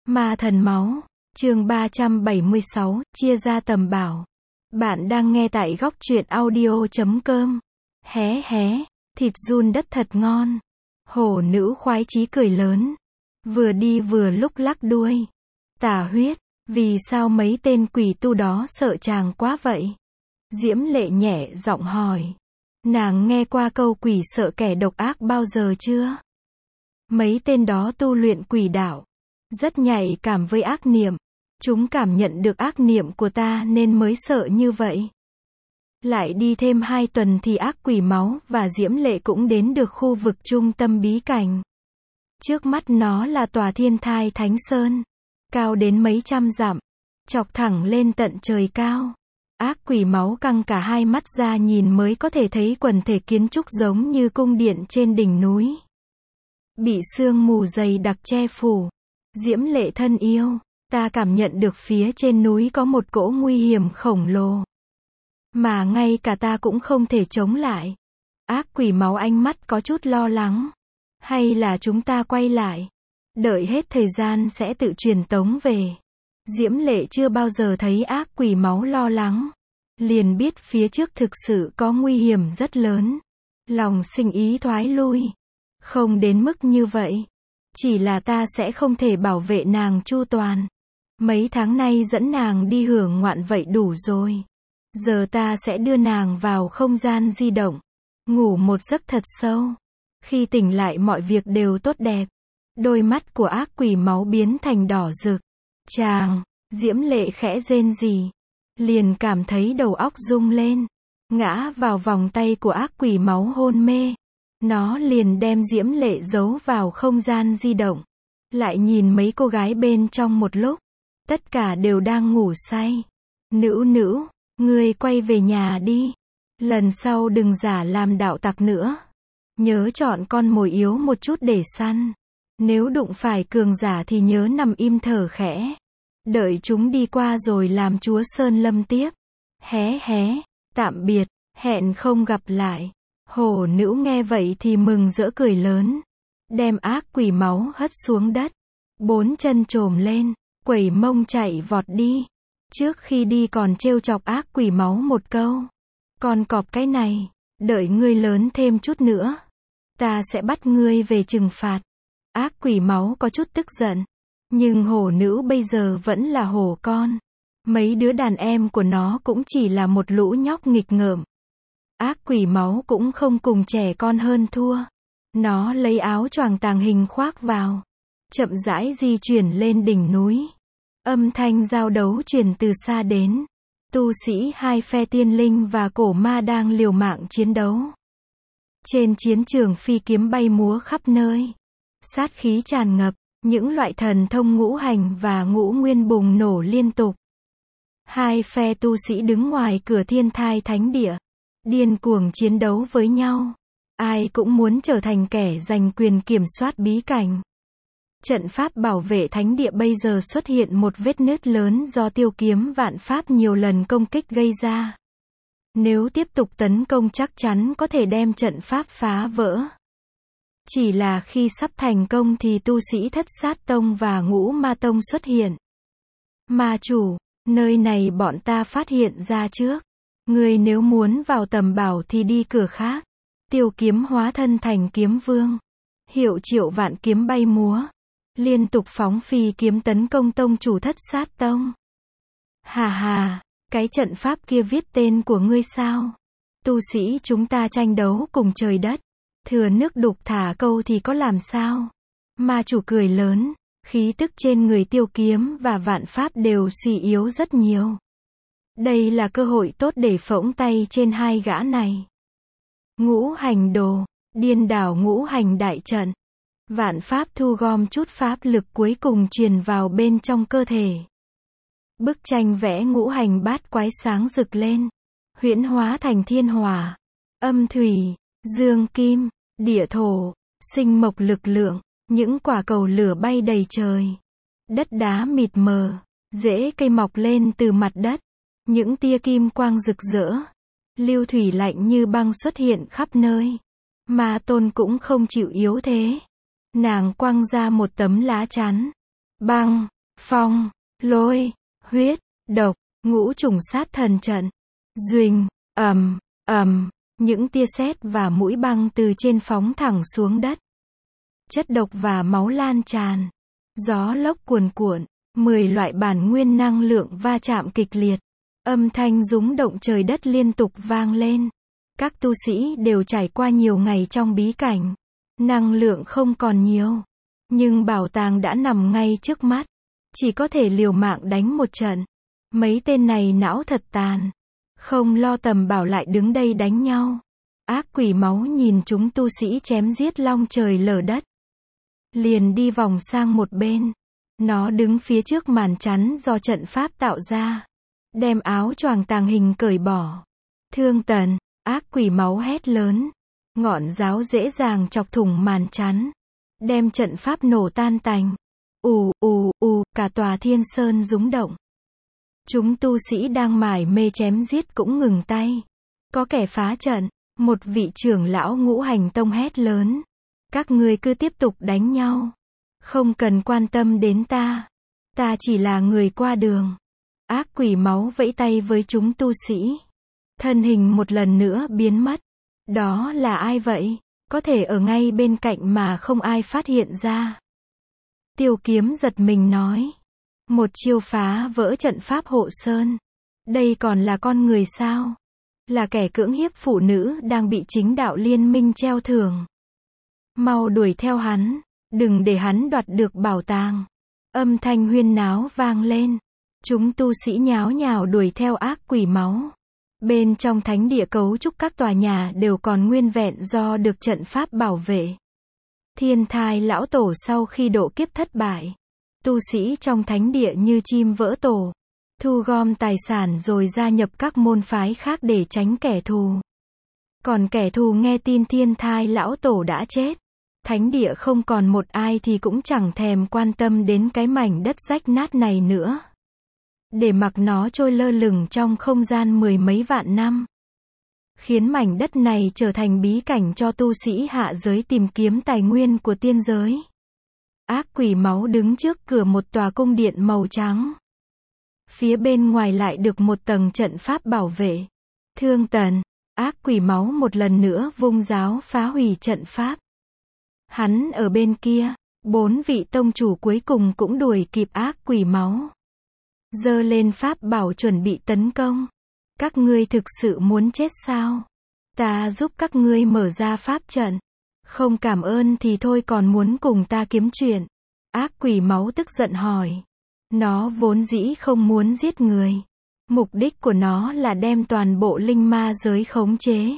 Ma thần máu, chương 376, chia ra tầm bảo. Bạn đang nghe tại góc truyện audio.com. Hé hé, thịt giun đất thật ngon. Hổ nữ khoái chí cười lớn. Vừa đi vừa lúc lắc đuôi. Tả huyết, vì sao mấy tên quỷ tu đó sợ chàng quá vậy? Diễm Lệ nhẹ giọng hỏi. Nàng nghe qua câu quỷ sợ kẻ độc ác bao giờ chưa? Mấy tên đó tu luyện quỷ đạo, rất nhạy cảm với ác niệm. Chúng cảm nhận được ác niệm của ta nên mới sợ như vậy. Lại đi thêm 2 tuần thì ác quỷ máu và Diễm Lệ cũng đến được khu vực trung tâm bí cảnh. Trước mắt nó là tòa Thiên Thai Thánh Sơn, cao đến mấy trăm dặm, chọc thẳng lên tận trời cao. Ác quỷ máu căng cả 2 mắt ra nhìn mới có thể thấy quần thể kiến trúc giống như cung điện trên đỉnh núi. Bị sương mù dày đặc che phủ. Diễm Lệ thân yêu, ta cảm nhận được phía trên núi có một cỗ nguy hiểm khổng lồ. Mà ngay cả ta cũng không thể chống lại. Ác quỷ máu ánh mắt có chút lo lắng. Hay là chúng ta quay lại? Đợi hết thời gian sẽ tự truyền tống về. Diễm Lệ chưa bao giờ thấy ác quỷ máu lo lắng. Liền biết phía trước thực sự có nguy hiểm rất lớn. Lòng sinh ý thoái lui. Không đến mức như vậy. Chỉ là ta sẽ không thể bảo vệ nàng chu toàn. Mấy tháng nay dẫn nàng đi hưởng ngoạn vậy đủ rồi. Giờ ta sẽ đưa nàng vào không gian di động. Ngủ một giấc thật sâu. Khi tỉnh lại mọi việc đều tốt đẹp. Đôi mắt của ác quỷ máu biến thành đỏ rực. Chàng, Diễm Lệ khẽ rên rỉ. Liền cảm thấy đầu óc rung lên. Ngã vào vòng tay của ác quỷ máu hôn mê. Nó liền đem Diễm Lệ giấu vào không gian di động. Lại nhìn mấy cô gái bên trong một lúc. Tất cả đều đang ngủ say. Nữ, ngươi quay về nhà đi. Lần sau đừng giả làm đạo tặc nữa. Nhớ chọn con mồi yếu một chút để săn. Nếu đụng phải cường giả thì nhớ nằm im thở khẽ. Đợi chúng đi qua rồi làm chúa Sơn Lâm tiếp. Hé hé, tạm biệt, hẹn không gặp lại. Hổ nữ nghe vậy thì mừng rỡ cười lớn. Đem ác quỷ máu hất xuống đất. 4 chân chồm lên, quẩy mông chạy vọt đi. Trước khi đi còn trêu chọc ác quỷ máu một câu. Con cọp cái này, đợi ngươi lớn thêm chút nữa. Ta sẽ bắt ngươi về trừng phạt. Ác quỷ máu có chút tức giận. Nhưng hổ nữ bây giờ vẫn là hổ con. Mấy đứa đàn em của nó cũng chỉ là một lũ nhóc nghịch ngợm. Ác quỷ máu cũng không cùng trẻ con hơn thua. Nó lấy áo choàng tàng hình khoác vào. Chậm rãi di chuyển lên đỉnh núi. Âm thanh giao đấu truyền từ xa đến. Tu sĩ hai phe tiên linh và cổ ma đang liều mạng chiến đấu. Trên chiến trường phi kiếm bay múa khắp nơi. Sát khí tràn ngập. Những loại thần thông ngũ hành và ngũ nguyên bùng nổ liên tục. Hai phe tu sĩ đứng ngoài cửa Thiên Thai Thánh Địa. Điên cuồng chiến đấu với nhau. Ai cũng muốn trở thành kẻ giành quyền kiểm soát bí cảnh. Trận pháp bảo vệ thánh địa bây giờ xuất hiện một vết nứt lớn do Tiêu Kiếm Vạn Pháp nhiều lần công kích gây ra. Nếu tiếp tục tấn công chắc chắn có thể đem trận pháp phá vỡ. Chỉ là khi sắp thành công thì tu sĩ Thất Sát Tông và Ngũ Ma Tông xuất hiện. Ma chủ, nơi này bọn ta phát hiện ra trước. Người nếu muốn vào tầm bảo thì đi cửa khác. Tiêu Kiếm hóa thân thành kiếm vương. Hiệu triệu vạn kiếm bay múa. Liên tục phóng phi kiếm tấn công tông chủ Thất Sát Tông. Hà hà, cái trận pháp kia viết tên của ngươi sao? Tu sĩ chúng ta tranh đấu cùng trời đất. Thừa nước đục thả câu thì có làm sao? Ma chủ cười lớn. Khí tức trên người Tiêu Kiếm và Vạn Pháp đều suy yếu rất nhiều. Đây là cơ hội tốt để phỗng tay trên hai gã này. Ngũ hành đồ, điên đảo ngũ hành đại trận. Vạn Pháp thu gom chút pháp lực cuối cùng truyền vào bên trong cơ thể. Bức tranh vẽ ngũ hành bát quái sáng rực lên. Huyễn hóa thành thiên hỏa, âm thủy, dương kim, địa thổ, sinh mộc lực lượng. Những quả cầu lửa bay đầy trời. Đất đá mịt mờ, rễ cây mọc lên từ mặt đất. Những tia kim quang rực rỡ. Lưu thủy lạnh như băng xuất hiện khắp nơi. Ma Tôn cũng không chịu yếu thế. Nàng quăng ra một tấm lá chắn. Băng, phong, lôi, huyết, độc, ngũ trùng sát thần trận. Duỳnh, những tia sét và mũi băng từ trên phóng thẳng xuống đất. Chất độc và máu lan tràn. Gió lốc cuồn cuộn, 10 loại bản nguyên năng lượng va chạm kịch liệt. Âm thanh rúng động trời đất liên tục vang lên. Các tu sĩ đều trải qua nhiều ngày trong bí cảnh. Năng lượng không còn nhiều. Nhưng bảo tàng đã nằm ngay trước mắt. Chỉ có thể liều mạng đánh một trận. Mấy tên này não thật tàn. Không lo tầm bảo lại đứng đây đánh nhau. Ác quỷ máu nhìn chúng tu sĩ chém giết long trời lở đất. Liền đi vòng sang một bên. Nó đứng phía trước màn chắn do trận pháp tạo ra. Đem áo choàng tàng hình cởi bỏ. Thương Tần, ác quỷ máu hét lớn. Ngọn giáo dễ dàng chọc thủng màn chắn. Đem trận pháp nổ tan tành. Cả tòa thiên sơn rúng động. Chúng tu sĩ đang mải mê chém giết cũng ngừng tay. Có kẻ phá trận. Một vị trưởng lão Ngũ Hành Tông hét lớn. Các ngươi cứ tiếp tục đánh nhau. Không cần quan tâm đến ta. Ta chỉ là người qua đường. Ác quỷ máu vẫy tay với chúng tu sĩ. Thân hình một lần nữa biến mất. Đó là ai vậy? Có thể ở ngay bên cạnh mà không ai phát hiện ra. Tiêu Kiếm giật mình nói. Một chiêu phá vỡ trận pháp hộ sơn. Đây còn là con người sao? Là kẻ cưỡng hiếp phụ nữ đang bị chính đạo liên minh treo thưởng. Mau đuổi theo hắn. Đừng để hắn đoạt được bảo tàng. Âm thanh huyên náo vang lên. Chúng tu sĩ nháo nhào đuổi theo ác quỷ máu. Bên trong thánh địa cấu trúc các tòa nhà đều còn nguyên vẹn do được trận pháp bảo vệ. Thiên Thai lão tổ sau khi độ kiếp thất bại. Tu sĩ trong thánh địa như chim vỡ tổ. Thu gom tài sản rồi gia nhập các môn phái khác để tránh kẻ thù. Còn kẻ thù nghe tin Thiên Thai lão tổ đã chết. Thánh địa không còn một ai thì cũng chẳng thèm quan tâm đến cái mảnh đất rách nát này nữa. Để mặc nó trôi lơ lửng trong không gian 10 mấy vạn năm. Khiến mảnh đất này trở thành bí cảnh cho tu sĩ hạ giới tìm kiếm tài nguyên của tiên giới. Ác quỷ máu đứng trước cửa một tòa cung điện màu trắng. Phía bên ngoài lại được một tầng trận pháp bảo vệ. Thương Tần, ác quỷ máu một lần nữa vung giáo phá hủy trận pháp. Hắn ở bên kia, 4 vị tông chủ cuối cùng cũng đuổi kịp ác quỷ máu. Giơ lên pháp bảo chuẩn bị tấn công. Các ngươi thực sự muốn chết sao? Ta giúp các ngươi mở ra pháp trận. Không cảm ơn thì thôi còn muốn cùng ta kiếm chuyện. Ác quỷ máu tức giận hỏi. Nó vốn dĩ không muốn giết người. Mục đích của nó là đem toàn bộ linh ma giới khống chế.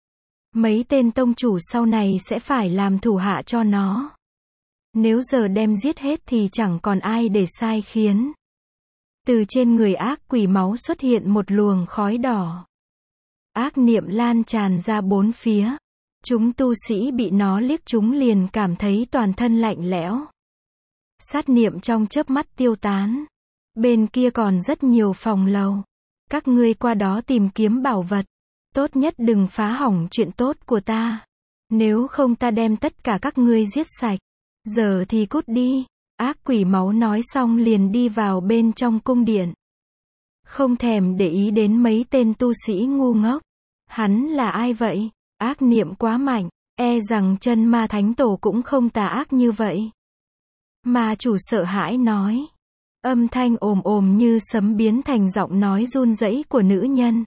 Mấy tên tông chủ sau này sẽ phải làm thủ hạ cho nó. Nếu giờ đem giết hết thì chẳng còn ai để sai khiến. Từ trên người ác quỷ máu xuất hiện một luồng khói đỏ. Ác niệm lan tràn ra bốn phía. Chúng tu sĩ bị nó liếc chúng liền cảm thấy toàn thân lạnh lẽo. Sát niệm trong chớp mắt tiêu tán. Bên kia còn rất nhiều phòng lầu. Các ngươi qua đó tìm kiếm bảo vật. Tốt nhất đừng phá hỏng chuyện tốt của ta. Nếu không ta đem tất cả các ngươi giết sạch. Giờ thì cút đi. Ác quỷ máu nói xong liền đi vào bên trong cung điện. Không thèm để ý đến mấy tên tu sĩ ngu ngốc. Hắn là ai vậy? Ác niệm quá mạnh, e rằng chân ma thánh tổ cũng không tà ác như vậy. Ma chủ sợ hãi nói. Âm thanh ồm ồm như sấm biến thành giọng nói run rẩy của nữ nhân.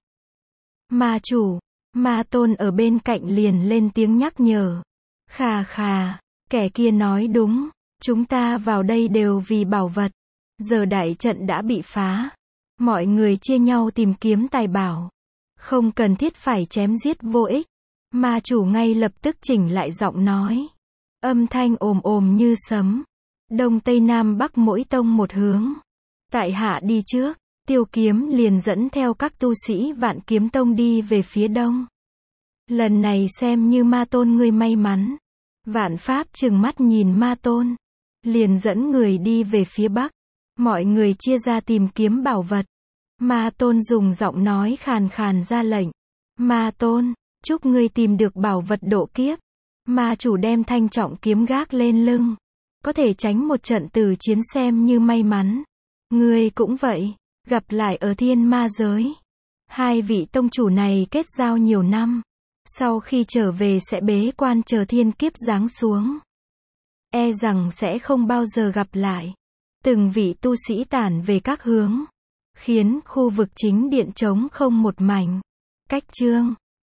Ma chủ, ma tôn ở bên cạnh liền lên tiếng nhắc nhở. Khà khà, kẻ kia nói đúng, chúng ta vào đây đều vì bảo vật. Giờ đại trận đã bị phá. Mọi người chia nhau tìm kiếm tài bảo. Không cần thiết phải chém giết vô ích. Ma chủ ngay lập tức chỉnh lại giọng nói. Âm thanh ồm ồm như sấm. Đông Tây Nam Bắc mỗi tông một hướng. Tại hạ đi trước. Tiêu Kiếm liền dẫn theo các tu sĩ Vạn Kiếm Tông đi về phía đông. Lần này xem như ma tôn ngươi may mắn. Vạn Pháp trừng mắt nhìn ma tôn. Liền dẫn người đi về phía bắc. Mọi người chia ra tìm kiếm bảo vật. Ma tôn dùng giọng nói khàn khàn ra lệnh. Ma tôn, chúc ngươi tìm được bảo vật độ kiếp. Ma chủ đem thanh trọng kiếm gác lên lưng. có thể tránh một trận tử chiến xem như may mắn. Ngươi cũng vậy, gặp lại ở thiên ma giới. Hai vị tông chủ này kết giao nhiều năm, sau khi trở về sẽ bế quan chờ thiên kiếp giáng xuống. E rằng sẽ không bao giờ gặp lại. Từng vị tu sĩ tản về các hướng, khiến khu vực chính điện trống không một mảnh. Cách chương